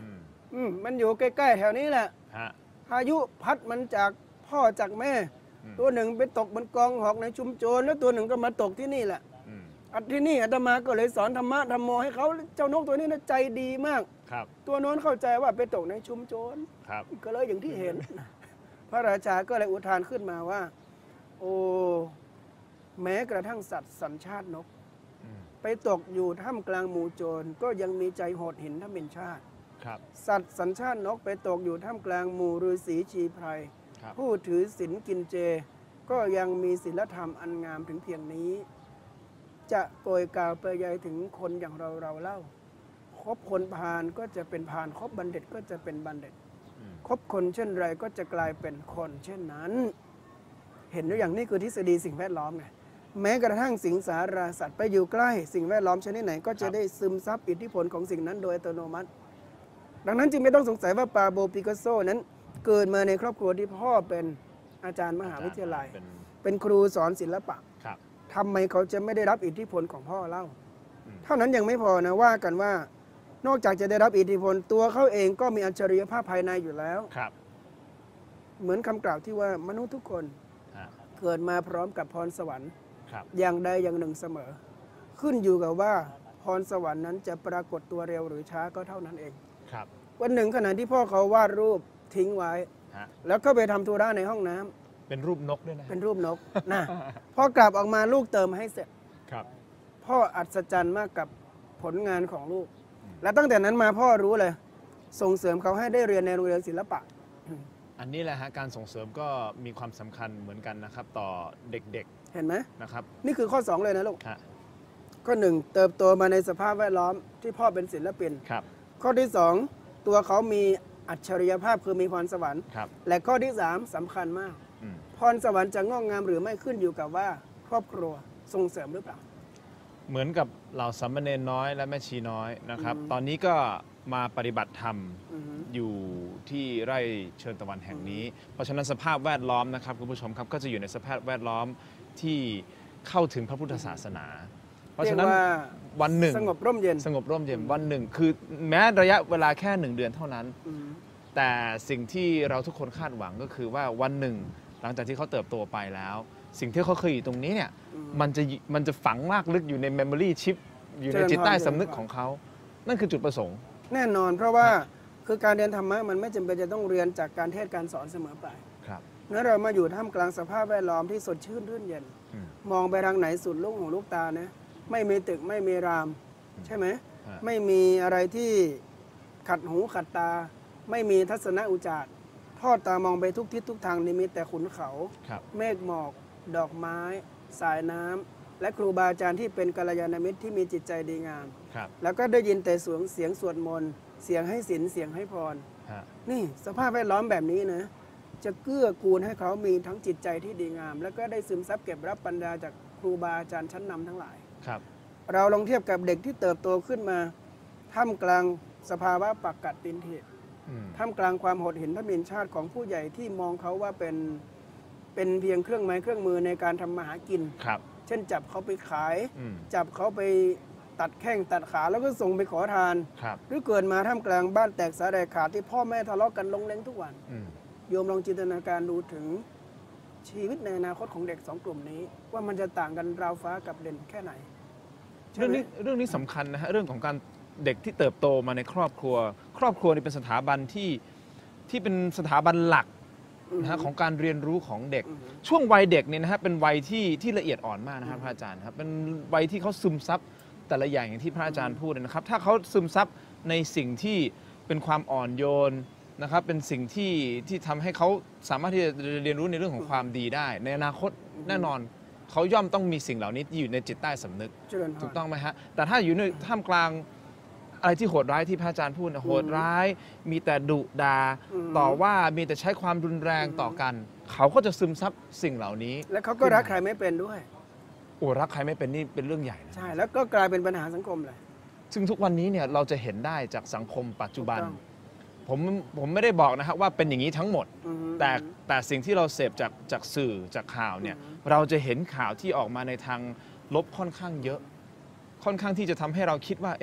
มันอยู่ใกล้ๆแถวนี้แหละพายุพัดมันจากพ่อจากแม่ ตัวหนึ่งไปตกบนกองหอกในชุมโจรแล้วตัวหนึ่งก็มาตกที่นี่แหละที่นี่อาตมาก็เลยสอนธรรมะธรรมโมให้เขาเจ้านกตัวนี้นะใจดีมากตัวโน้นเข้าใจว่าไปตกในชุมโจรก็เลยอย่างที่เห็น พระราชาก็เลยอุทานขึ้นมาว่า โอ้แม้กระทั่งสัตว์สัญชาตินกไปตกอยู่ท่ามกลางหมู่โจรก็ยังมีใจโหดหินถ้าเป็นชาติสัตว์สัญชาตินกไปตกอยู่ท่ามกลางหมู่ฤาษีชีไพรผู้ถือศีลกินเจก็ยังมีศีลธรรมอันงามถึงเพียงนี้จะโปรยกล่าวไปยายถึงคนอย่างเราเล่าคบคนพาลก็จะเป็นพาลคบบัณฑิตก็จะเป็นบัณฑิตคบคนเช่นไรก็จะกลายเป็นคนเช่นนั้นเห็นหรืออย่างนี้คือทฤษฎีสิ่งแวดล้อมไงแม้กระทั่งสิงสาราสัตว์ไปอยู่ใกล้สิ่งแวดล้อมชนิดไหนก็จะได้ซึมซับอิทธิพลของสิ่งนั้นโดยอัตโนมัติดังนั้นจึงไม่ต้องสงสัยว่าปาโบปิกัสโซนั้นเกิดมาในครอบครัวที่พ่อเป็นอาจารย์มหาวิทยาลัยเป็นครูสอนศิลปะทำไมเขาจะไม่ได้รับอิทธิพลของพ่อเล่าเท่านั้นยังไม่พอนะว่ากันว่านอกจากจะได้รับอิทธิพลตัวเขาเองก็มีอัจฉริยภาพภายในอยู่แล้วเหมือนคำกล่าวที่ว่ามนุษย์ทุกคนเกิดมาพร้อมกับพรสวรรค์อย่างใดอย่างหนึ่งเสมอขึ้นอยู่กับว่าพรสวรรค์นั้นจะปรากฏตัวเร็วหรือช้าก็เท่านั้นเองวันหนึ่งขณะที่พ่อเขาวาดรูปทิ้งไว้แล้วก็ไปทำธุระในห้องน้ำเป็นรูปนกด้วยนะเป็นรูปนกนะพอกลับออกมาลูกเติมให้เสร็จพ่ออัศจรรย์มากกับผลงานของลูกและตั้งแต่นั้นมาพ่อรู้เลยส่งเสริมเขาให้ได้เรียนในโรงเรียนศิลปะอันนี้แหละฮะการส่งเสริมก็มีความสำคัญเหมือนกันนะครับต่อเด็กๆเห็นไหมนะครับนี่คือข้อ2เลยนะลูกข้อ1เติบโตมาในสภาพแวดล้อมที่พ่อเป็นศิลปินข้อที่2ตัวเขามีอัจฉริยภาพคือมีพรสวรรค์และข้อที่3สำคัญมากพรสวรรค์จะงอกงามหรือไม่ขึ้นอยู่กับว่าครอบครัวส่งเสริมหรือเปล่าเหมือนกับเหล่าสามเณรน้อยและแม่ชีน้อยนะครับตอนนี้ก็มาปฏิบัติธรรมอยู่ที่ไร่เชิญตะวันแห่งนี้เพราะฉะนั้นสภาพแวดล้อมนะครับคุณผู้ชมครับก็จะอยู่ในสภาพแวดล้อมที่เข้าถึงพระพุทธศาสนาเพราะฉะนั้นวันหนึ่งสงบร่มเย็นวันหนึ่งคือแม้ระยะเวลาแค่1 เดือนเท่านั้นแต่สิ่งที่เราทุกคนคาดหวังก็คือว่าวันหนึ่งหลังจากที่เขาเติบโตไปแล้วสิ่งที่เขาเคยอยู่ตรงนี้เนี่ยมันจะฝังมากลึกอยู่ในเมมโมรีชิปอยู่ในจิตใต้สำนึกของเขานั่นคือจุดประสงค์แน่นอนเพราะว่าคือการเรียนธรรมะมันไม่จำเป็นจะต้องเรียนจากการเทศการสอนเสมอไปนั้นเรามาอยู่ท่ามกลางสภาพแวดล้อมที่สดชื่นรื่นเย็นมองไปทางไหนสุดลูกหูลูกตานะไม่มีตึกไม่มีรามใช่ไหมไม่มีอะไรที่ขัดหูขัดตาไม่มีทัศนอุจารทอดตามองไปทุกทิศทุกทางนี่มีแต่ขุนเขาเมฆหมอกดอกไม้สายน้ำและครูบาอาจารย์ที่เป็นกัลยาณมิตรที่มีจิตใจดีงามแล้วก็ได้ยินแต่เสียงสวดมนต์เสียงให้ศีลเสียงให้พรนี่สภาพแวดล้อมแบบนี้นะจะเกื้อกูลให้เขามีทั้งจิตใจที่ดีงามแล้วก็ได้ซึมซับเก็บรับปัญญาจากครูบาอาจารย์ชั้นนำทั้งหลายเราลองเทียบกับเด็กที่เติบโตขึ้นมาท่ามกลางสภาวะปักกัดตินเทท่ามกลางความโหดหินทมิฬชาติของผู้ใหญ่ที่มองเขาว่าเป็นเพียงเครื่องไม้เครื่องมือในการทำมาหากินเช่นจับเขาไปขายจับเขาไปตัดแข้งตัดขาแล้วก็ส่งไปขอทานหรือเกิดมาท่ามกลางบ้านแตกสาแตกขาดที่พ่อแม่ทะเลาะกันลงเล้งทุกวันโยมลองจินตนาการดูถึงชีวิตในอนาคตของเด็ก2 กลุ่มนี้ว่ามันจะต่างกันราวฟ้ากับเด่นแค่ไหนเรื่องนี้สำคัญนะฮะเรื่องของการเด็กที่เติบโตมาในครอบครัวนี่เป็นสถาบันที่เป็นสถาบันหลักนะฮะของการเรียนรู้ของเด็กช่วงวัยเด็กเนี่ยนะฮะเป็นวัยที่ละเอียดอ่อนมากนะครับพระอาจารย์ครับเป็นวัยที่เขาซึมซับแต่ละอย่างที่พระอาจารย์พูดนะครับถ้าเขาซึมซับในสิ่งที่เป็นความอ่อนโยนนะครับเป็นสิ่งที่ทำให้เขาสามารถที่จะเรียนรู้ในเรื่องของความดีได้ในอนาคตแน่นอนเขาย่อมต้องมีสิ่งเหล่านี้อยู่ในจิตใต้สำนึกถูกต้องไหมฮะแต่ถ้าอยู่ในท่ามกลางอะไรที่โหดร้ายที่พระอาจารย์พูดนะโหดร้ายมีแต่ดุดาต่อว่ามีแต่ใช้ความรุนแรงต่อกันเขาก็จะซึมซับสิ่งเหล่านี้และเขาก็รักใครไม่เป็นด้วยโอ้รักใครไม่เป็นนี่เป็นเรื่องใหญ่นะใช่แล้วก็กลายเป็นปัญหาสังคมเลยซึ่งทุกวันนี้เนี่ยเราจะเห็นได้จากสังคมปัจจุบันผมไม่ได้บอกนะครับว่าเป็นอย่างนี้ทั้งหมดแต่สิ่งที่เราเสพจากสื่อจากข่าวเนี่ยเราจะเห็นข่าวที่ออกมาในทางลบค่อนข้างเยอะค่อนข้างที่จะทำให้เราคิดว่าเอ๊ะ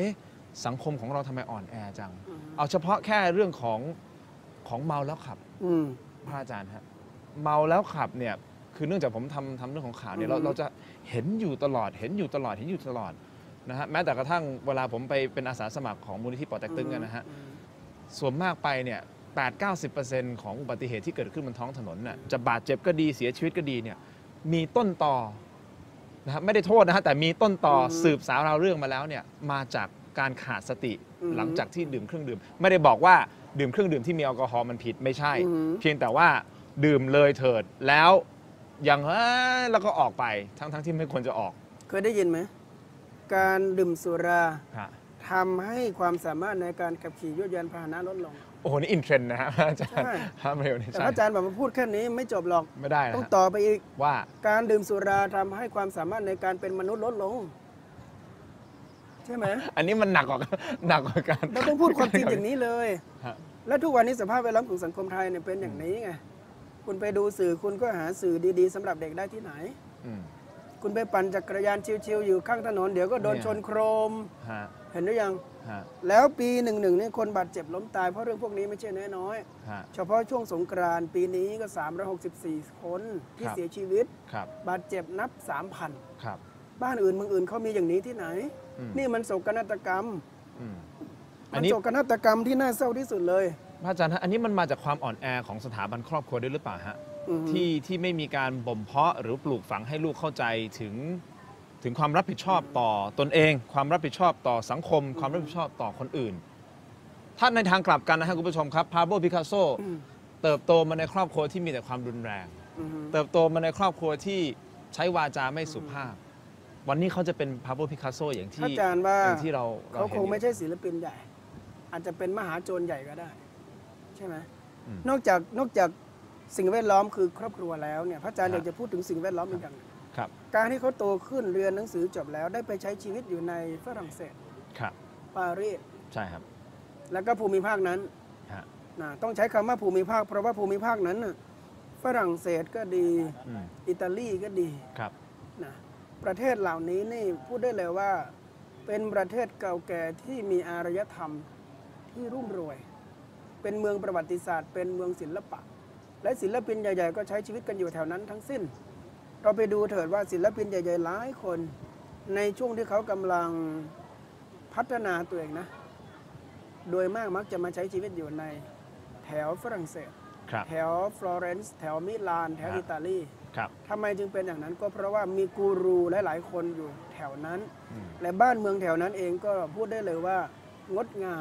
สังคมของเราทำไมอ่อนแอจัง เอาเฉพาะแค่เรื่องของเมาแล้วขับพระอาจารย์ฮะเมาแล้วขับเนี่ยคือเนื่องจากผมทำเรื่องของข่าวเนี่ยเราจะเห็นอยู่ตลอดนะฮะแม้แต่กระทั่งเวลาผมไปเป็นอาสาสมัครของมูลนิธิปอเต็กตึงกันนะฮะส่วนมากไปเนี่ย8-90% ของอุบัติเหตุที่เกิดขึ้นบนท้องถนนน่ะจะบาดเจ็บก็ดีเสียชีวิตก็ดีเนี่ยมีต้นตอนะฮะไม่ได้โทษนะฮะแต่มีต้นตอสืบสาวราวเรื่องมาแล้วเนี่ยมาจากการขาดสติหลังจากที่ดื่มเครื่องดื่มไม่ได้บอกว่าดื่มเครื่องดื่มที่มีแอลกอฮอล์มันผิดไม่ใช่เพียงแต่ว่าดื่มเลยเถิดแล้วยังแล้วก็ออกไปทั้งที่ไม่ควรจะออกเคยได้ยินไหมการดื่มสุราทำให้ความสามารถในการขับขี่ยวดยานพาหนะลดลงโอ้โหนี่อินเทรนด์นะฮะอาจารย์เร็วนี่แต่อาจารย์บอกมาพูดแค่นี้ไม่จบหรอกไม่ได้ต้องต่อไปอีกว่าการดื่มสุราทำให้ความสามารถในการเป็นมนุษย์ลดลงใช่ไหมอันนี้มันหนักกว่าการเราต้องพูดความจริงอย่างนี้เลยและทุกวันนี้สภาพแวดล้อมของสังคมไทยเนี่ยเป็นอย่างนี้ไงคุณไปดูสื่อคุณก็หาสื่อดีๆสำหรับเด็กได้ที่ไหนคุณไปปั่นจักรยานชิวๆอยู่ข้างถนนเดี๋ยวก็โดนชนโครมเห็นหรือยังแล้วปี11นี่คนบาดเจ็บล้มตายเพราะเรื่องพวกนี้ไม่ใช่น้อยๆเฉพาะช่วงสงกรานต์ปีนี้ก็364คนที่เสียชีวิตบาดเจ็บนับ 3,000 บ้านอื่นเมืองอื่นเขามีอย่างนี้ที่ไหนนี่มันโศกนาฏกรรมมันโศกนาฏกรรมที่น่าเศร้าที่สุดเลยพระอาจารย์ฮะอันนี้มันมาจากความอ่อนแอของสถาบันครอบครัวด้วยหรือเปล่าฮะที่ไม่มีการบ่มเพาะหรือปลูกฝังให้ลูกเข้าใจถึงความรับผิดชอบต่อตนเองความรับผิดชอบต่อสังคมความรับผิดชอบต่อคนอื่นถ้าในทางกลับกันนะฮะคุณผู้ชมครับพาโบ ปิกัสโซเติบโตมาในครอบครัวที่มีแต่ความรุนแรงเติบโตมาในครอบครัวที่ใช้วาจาไม่สุภาพวันนี้เขาจะเป็นพาโบ ปิกัสโซอย่างที่อาจารย์ว่าเราคงไม่ใช่ศิลปินใหญ่อาจจะเป็นมหาโจรใหญ่ก็ได้ใช่ไหมนอกจากสิ่งแวดล้อมคือครอบครัวแล้วเนี่ยพระอาจารย์อยากจะพูดถึงสิ่งแวดล้อมอีกอย่างการที่เขาโตขึ้นเรียนหนังสือจบแล้วได้ไปใช้ชีวิตอยู่ในฝรั่งเศสปารีสใช่ครับแล้วก็ภูมิภาคนั้นต้องใช้คำว่าภูมิภาคเพราะว่าภูมิภาคนั้นฝรั่งเศสก็ดีอิตาลีก็ดีนะประเทศเหล่านี้นี่พูดได้เลยว่าเป็นประเทศเก่าแก่ที่มีอารยธรรมที่รุ่มรวยเป็นเมืองประวัติศาสตร์เป็นเมืองศิลปะและศิลปินใหญ่ๆก็ใช้ชีวิตกันอยู่แถวนั้นทั้งสิ้นเราไปดูเถิดว่าศิลปินใหญ่ๆหลายคนในช่วงที่เขากำลังพัฒนาตัวเองนะโดยมากมักจะมาใช้ชีวิตอยู่ในแถวฝรั่งเศสแถวฟลอเรนซ์แถวมิลานแถวอิตาลีทำไมจึงเป็นอย่างนั้นก็เพราะว่ามีกูรูหลายๆคนอยู่แถวนั้นและบ้านเมืองแถวนั้นเองก็พูดได้เลยว่างดงาม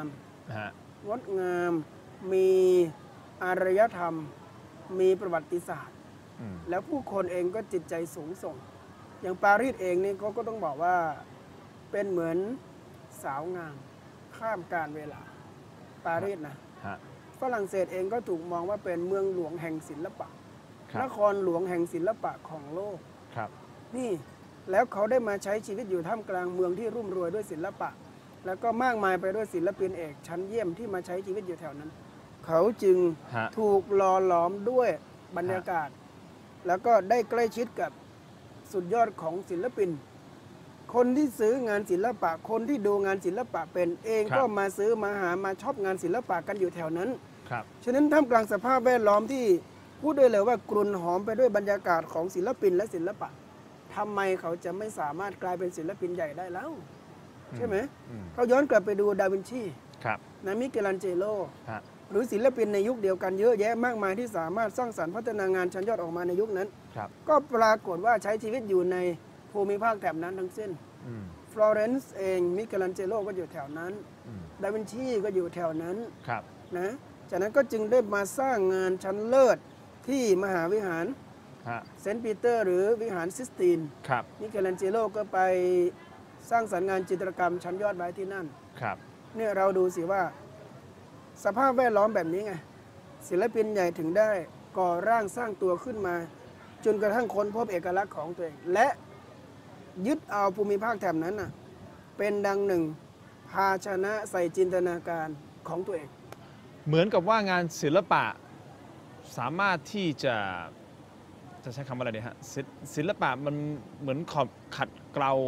มีอารยธรรมมีประวัติศาสตร์แล้วผู้คนเองก็จิตใจสูงส่งอย่างปารีสเองนี่ก็ต้องบอกว่าเป็นเหมือนสาวงามข้ามกาลเวลาปารีสนะฝรั่งเศสเองก็ถูกมองว่าเป็นเมืองหลวงแห่งศิลปะนครหลวงแห่งศิลปะของโลกนี่แล้วเขาได้มาใช้ชีวิตอยู่ท่ามกลางเมืองที่รุ่มรวยด้วยศิลปะแล้วก็มากมายไปด้วยศิลปินเอกชั้นเยี่ยมที่มาใช้ชีวิตอยู่แถวนั้นเขาจึงถูกหล่อหลอมด้วยบรรยากาศแล้วก็ได้ใกล้ชิดกับสุดยอดของศิลปินคนที่ซื้องานศิลปะคนที่ดูงานศิลปะเป็นเองก็มาซื้อมาหามาชอบงานศิลปะกันอยู่แถวนั้นฉะนั้นท่ามกลางสภาพแวดล้อมที่พูดได้เลยว่ากรุ่นหอมไปด้วยบรรยากาศของศิลปินและศิลปะทำไมเขาจะไม่สามารถกลายเป็นศิลปินใหญ่ได้แล้วใช่ไหมเขาย้อนกลับไปดูดาวินชีนะมิเกลันเจโลหรือศิลปินในยุคเดียวกันเยอะแยะมากมายที่สามารถสร้างสรรค์พัฒนางานชั้นยอดออกมาในยุคนั้นก็ปรากฏว่าใช้ชีวิตอยู่ในภูมิภาคแถบนั้นทั้งสิ้นฟลอเรนซ์เองมิเกลันเจโลก็อยู่แถวนั้นดาวินชีก็อยู่แถวนั้นนะจากนั้นก็จึงได้มาสร้างงานชั้นเลิศที่มหาวิหารเซนต์ปีเตอร์หรือวิหารซิสตีนมิเกลันเจโลก็ไปสร้างสรรค์งานจิตรกรรมชั้นยอดไว้ที่นั่นเนี่ยเราดูสิว่าสภาพแวดล้อมแบบนี้ไงศิลปินใหญ่ถึงได้ก่อร่างสร้างตัวขึ้นมาจนกระทั่งค้นพบเอกลักษณ์ของตัวเองและยึดเอาภูมิภาคแถบนั้นน่ะเป็นดังหนึ่งภาชนะใส่จินตนาการของตัวเองเหมือนกับว่างานศิลปะสามารถที่จะใช้คำว่าอะไรดีฮะศิลปะมันเหมือนขัดเกลา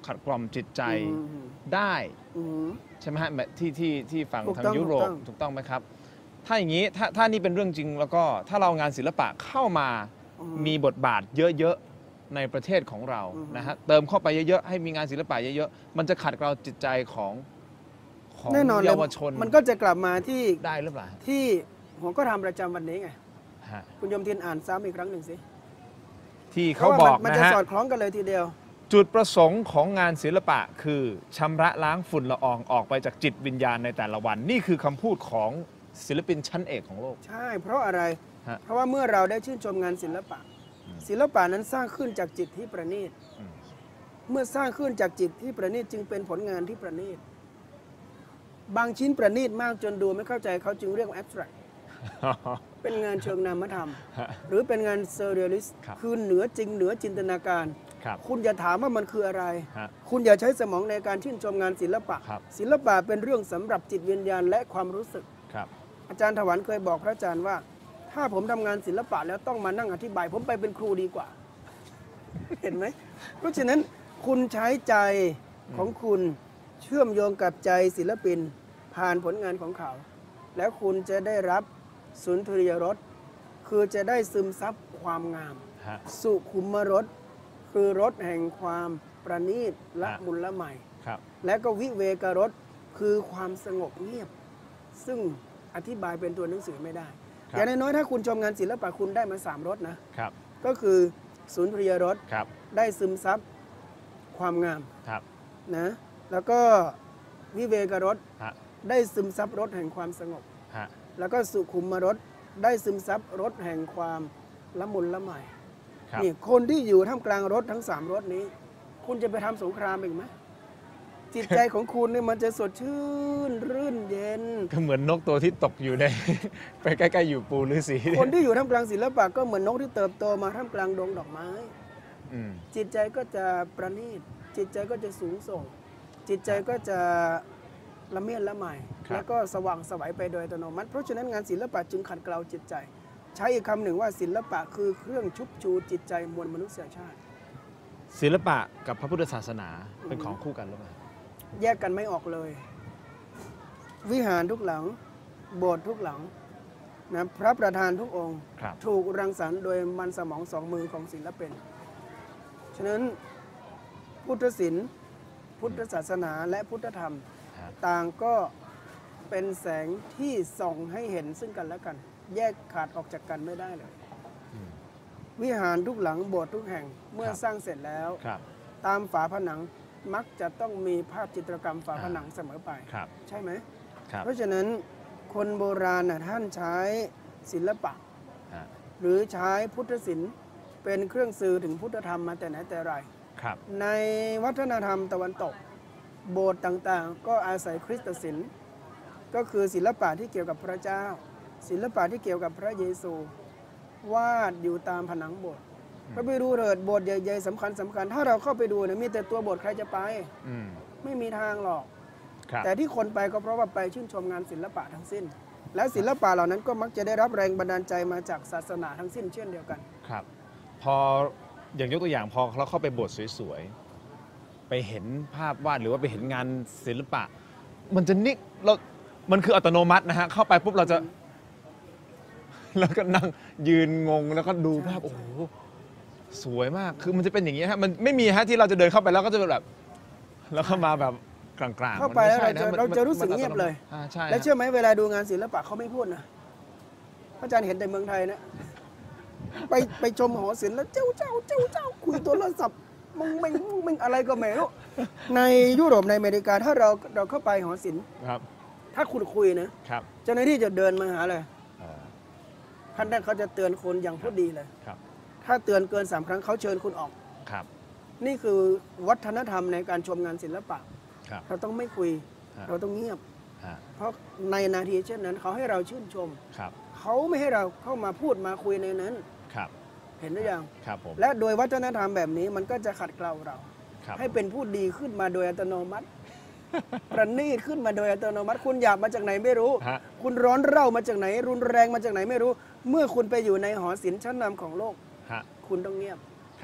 ขัดกล่อมจิตใจอืมได้อืมใช่ไหมฮะแบบที่ฝั่งถูกทางต้องยุโรปถูกต้องถูกต้องไหมครับ ถ้าอย่างนี้ถ้านี่เป็นเรื่องจริงแล้วก็ถ้าเรางานศิลปะเข้ามามีบทบาทเยอะๆในประเทศของเรานะฮะเติมเข้าไปเยอะๆให้มีงานศิลปะเยอะๆมันจะขัดเกลาจิตใจของแน่นอนเลยเยาวชนมันก็จะกลับมาที่ได้หรือเปล่าที่หัวก็ทำประจำวันนี้ไงฮะคุณยมทินอ่านซ้ำอีกครั้งหนึ่งสิที่เขาบอกมันนะจะฮะสอดคล้องกันเลยทีเดียวจุดประสงค์ของงานศิลปะคือชำระล้างฝุ่นละอองออกไปจากจิตวิญญาณในแต่ละวัน นี่คือคำพูดของศิลปินชั้นเอกของโลกใช่ เพราะอะไรฮะเพราะว่าเมื่อเราได้ชื่นชมงานศิลปะ ศิลปะนั้นสร้างขึ้นจากจิตที่ประณีตอืมเมื่อสร้างขึ้นจากจิตที่ประณีตจึงเป็นผลงานที่ประณีต บางชิ้นประณีตมากจนดูไม่เข้าใจเขาจึงเรียกว่า abstract เป็นงานเชิงนามธรรม หรือเป็นงาน surrealist ครับคือเหนือจริงเหนือจินตนาการครับคุณอย่าถามว่ามันคืออะไรฮะคุณอย่าใช้สมองในการชื่นชมงานศิลปะครับศิลปะเป็นเรื่องสำหรับจิตวิญญาณและความรู้สึกครับอาจารย์ถวันเคยบอกพระอาจารย์ว่า ถ้าผมทำงานศิลปะแล้วต้องมานั่งอธิบาย ผมไปเป็นครูดีกว่า เห็นไหม เพราะฉะนั้นคุณใช้ใจของคุณเชื่อมโยงกับใจศิลปินผ่านผลงานของเขา แล้วคุณจะได้รับสุนทรียรสคือจะได้ซึมซับความงามฮะสุขุมรสคือรสแห่งความประณีตละฮะมุนละไมครับและก็วิเวกรสคือความสงบเงียบ ซึ่งอธิบายเป็นตัวหนังสือไม่ได้ครับอย่างน้อยๆถ้าคุณชมงานศิลปะคุณได้มา3รสนะครับก็คือสุนทรียรสครับได้ซึมซับความงามครับนะแล้วก็วิเวกรสฮะได้ซึมซับรสแห่งความสงบฮะแล้วก็สุขุมรสได้ซึมซับรสแห่งความละมุนละไมครับนี่คนที่อยู่ท่ามกลางรสทั้ง3รสนี้ คุณจะไปทำสงครามอีกไหมจิตใจของคุณเนี่ยมันจะสดชื่นรื่นเย็นก็เหมือนนกตัวที่ตกอยู่ใน ไปใกล้ๆอยู่ปูฤาษีคนที่อยู่ท่ามกลางศิลปะก็เหมือนนกที่เติบโตมาท่ามกลางดงดอกไม้อืมจิตใจก็จะประณีตจิตใจก็จะสูงส่ง จิตใจก็จะละเมียดละไม แล้วก็สว่างไสวัยไปโดยอัตโนมัติ เพราะฉะนั้นงานศิลปะจึงขัดเกลาจิตใจ ใช้อีกคำหนึ่งว่าศิลปะคือเครื่องชุบชูจิตใจมวลมนุษยชาติศิลปะกับพระพุทธศาสนาเป็นของคู่กันหรือเปล่าแยกกันไม่ออกเลย วิหารทุกหลัง โบสถ์ทุกหลังนะพระประธานทุกองค์ครับถูกรังสรรค์โดยมันสมองสองมือของศิลปิน ฉะนั้นพุทธศิลป์ พุทธศาสนาและพุทธธรรมฮะต่างก็เป็นแสงที่ส่องให้เห็นซึ่งกันและกัน แยกขาดออกจากกันไม่ได้เลยอืมวิหารทุกหลังโบสถ์ทุกแห่งเมื่อครับสร้างเสร็จแล้วครับตามฝาผนังมักจะต้องมีภาพจิตรกรรมฝาผนังเสมอไปครับใช่ไหมครับเพราะฉะนั้นคนโบราณน่ะท่านใช้ศิลปะฮะหรือใช้พุทธศิลป์เป็นเครื่องสื่อถึงพุทธธรรมมาแต่ไหนแต่ไรครับในวัฒนธรรมตะวันตก โบสถ์ต่างๆ ก็อาศัยคริสตศิลป์ก็คือศิลปะที่เกี่ยวกับพระเจ้า ศิลปะที่เกี่ยวกับพระเยซู วาดอยู่ตามผนังโบสถ์ก็ไปดูเถิดโบสถ์ใหญ่ๆสำคัญถ้าเราเข้าไปดูเนี่ยมีแต่ตัวโบสถ์ใครจะไปอืมไม่มีทางหรอกครับแต่ที่คนไปก็เพราะว่าไปชื่นชมงานศิลปะทั้งสิ้น และศิลปะเหล่านั้นก็มักจะได้รับแรงบันดาลใจมาจากศาสนาทั้งสิ้นเช่นเดียวกันครับ พออย่างยกตัวอย่างพอเราเข้าไปโบสถ์สวยๆ ไปเห็นภาพวาดหรือว่าไปเห็นงานศิลปะ มันจะนิ่งเรามันคืออัตโนมัตินะฮะ เข้าไปปุ๊บเราจะ แล้วก็นั่งยืนงงแล้วก็ดูภาพโอ้โหสวยมากคือมันจะเป็นอย่างนี้ฮะมันไม่มีฮะที่เราจะเดินเข้าไปแล้วก็จะเป็นแบบแล้วก็มาแบบกลางๆเข้าไปแล้วมันม่ใช่นะเราจะมันรู้สึกเงียบเลยใช่และฮะเชื่อไหมเวลาดูงานศิลปะเขาไม่พูดนะพระอาจารย์เห็นแต่เมืองไทยนะ ไปชมหอศิลป์แล้วเจ้าคุยโทรศัพท์มึงอะไรก็ไม่รู้ในยุโรปในอเมริกาถ้าเราเข้าไปหอศิลป์ครับถ้าคุณคุยนะครับ เจ้าหน้าที่จะเดินมาหาเลยเอ่อขั้นแรกเขาจะเตือนคนอย่างพูดดีเลยครับถ้าเตือนเกิน3 ครั้งเขาเชิญคุณออกครับนี่คือวัฒนธรรมในการชมงานศิลปะครับเราต้องไม่คุยฮะเราต้องเงียบฮะเพราะในนาทีเช่นนั้นเขาให้เราชื่นชมครับเขาไม่ให้เราเข้ามาพูดมาคุยในนั้นครับเห็นหรือยังครับผมและโดยวัฒนธรรมแบบนี้มันก็จะขัดเกลาเราครับให้เป็นผู้ดีขึ้นมาโดยอัตโนมัติ ประณีตขึ้นมาโดยอัตโนมัติ คุณอยากมาจากไหนไม่รู้ฮะคุณร้อนเร่ามาจากไหน รุนแรงมาจากไหนไม่รู้ เมื่อคุณไปอยู่ในหอศิลป์ชั้นนำของโลกฮะคุณต้องเงียบครับ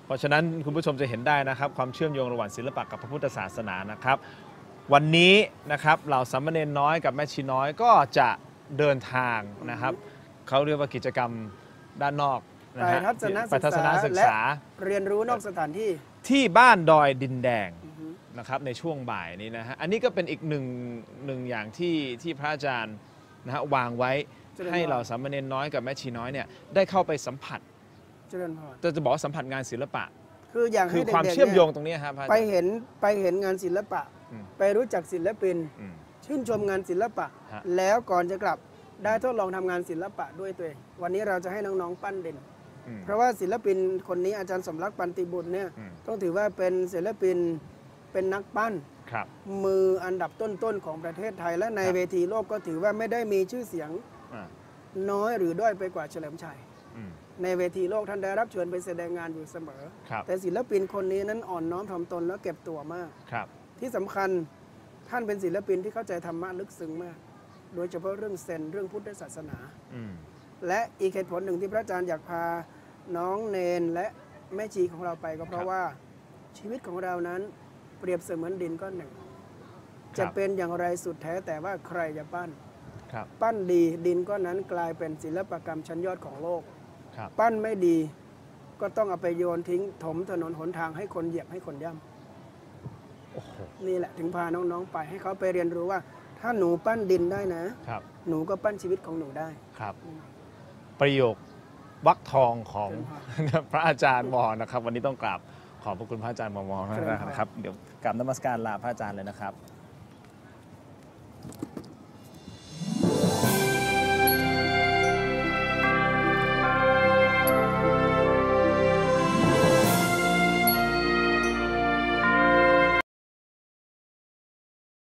เพราะฉะนั้นคุณผู้ชมจะเห็นได้นะครับความเชื่อมโยงระหว่างศิลปะกับพระพุทธศาสนานะครับวันนี้นะครับเหล่าสามเณรน้อยกับแม่ชีน้อยก็จะเดินทางนะครับเขาเรียกว่ากิจกรรมด้านนอกนะไปฮะทัศนศึกษาศึกษาและเรียนรู้นอกสถานที่ที่บ้านดอยดินแดงนะครับในช่วงบ่ายนี้นะฮะอันนี้ก็เป็นอีกหนึ่งอย่างที่พระอาจารย์นะฮะวางไว้เจริญพรให้เราสามเณรน้อยกับแม่ชีน้อยเนี่ยได้เข้าไปสัมผัสเจริญพรจะบอกว่าสัมผัสงานศิลปะคืออย่างคืให้อเด็กความๆเชื่อมโยงนี่ตรงนี้ครับพระอาไปจารย์เห็นงานศิลปะอืมไปรู้จักศิลปินอืมชื่นชมงานศิลปะฮะแล้วก่อนจะกลับได้ทดลองทำงานศิลปะด้วยตัวเองวันนี้เราจะให้น้องๆปั้นดินอืมเพราะว่าศิลปินคนนี้อาจารย์สมรักปันติบุตรเนี่ยอืมต้องถือว่าเป็นศิลปินเป็นนักปั้นครับมืออันดับต้นๆของประเทศไทย และในครับเวทีโลกก็ถือว่าไม่ได้มีชื่อเสียงอ่าน้อยหรือด้อยไปกว่าเฉลิมชัยอืมในเวทีโลกท่านได้รับเชิญไปแสดงงานอยู่เสมอครับแต่ศิลปินคนนี้นั้นอ่อนน้อมถ่อมตนและเก็บตัวมากครับที่สำคัญท่านเป็นศิลปินที่เข้าใจธรรมะลึกซึ้งมาก โดยเฉพาะเรื่องเซนเรื่องพุทธศาสนาอืมและอีกเหตุผลหนึ่งที่พระอาจารย์อยากพาน้องเนนและแม่ชีของเราไปก็เพราะว่าชีวิตของเรานั้นเปรียบเสมือนดินก้อนหนึ่ง จะเป็นอย่างไรสุดแท้แต่ว่าใครจะปั้นครับปั้นดีดินก้อนนั้นกลายเป็นศิลปกรรมชั้นยอดของโลกครับปั้นไม่ดีก็ต้องเอาไปโยนทิ้งถมถนนหนทางให้คนเหยียบให้คนย่โอ้โหำนี่แหละถึงพาน้องๆไปให้เขาไปเรียนรู้ว่า ถ้าหนูปั้นดินได้นะครับหนูก็ปั้นชีวิตของหนูได้ครับ ประโยควักทองของ พระอาจารย์วอนะครับ วันนี้ต้องกราบขอบพระคุณพระอาจารย์วอมากนะครับเดี๋ยวกราบนมัสการลาพระอาจารย์เลยนะครับ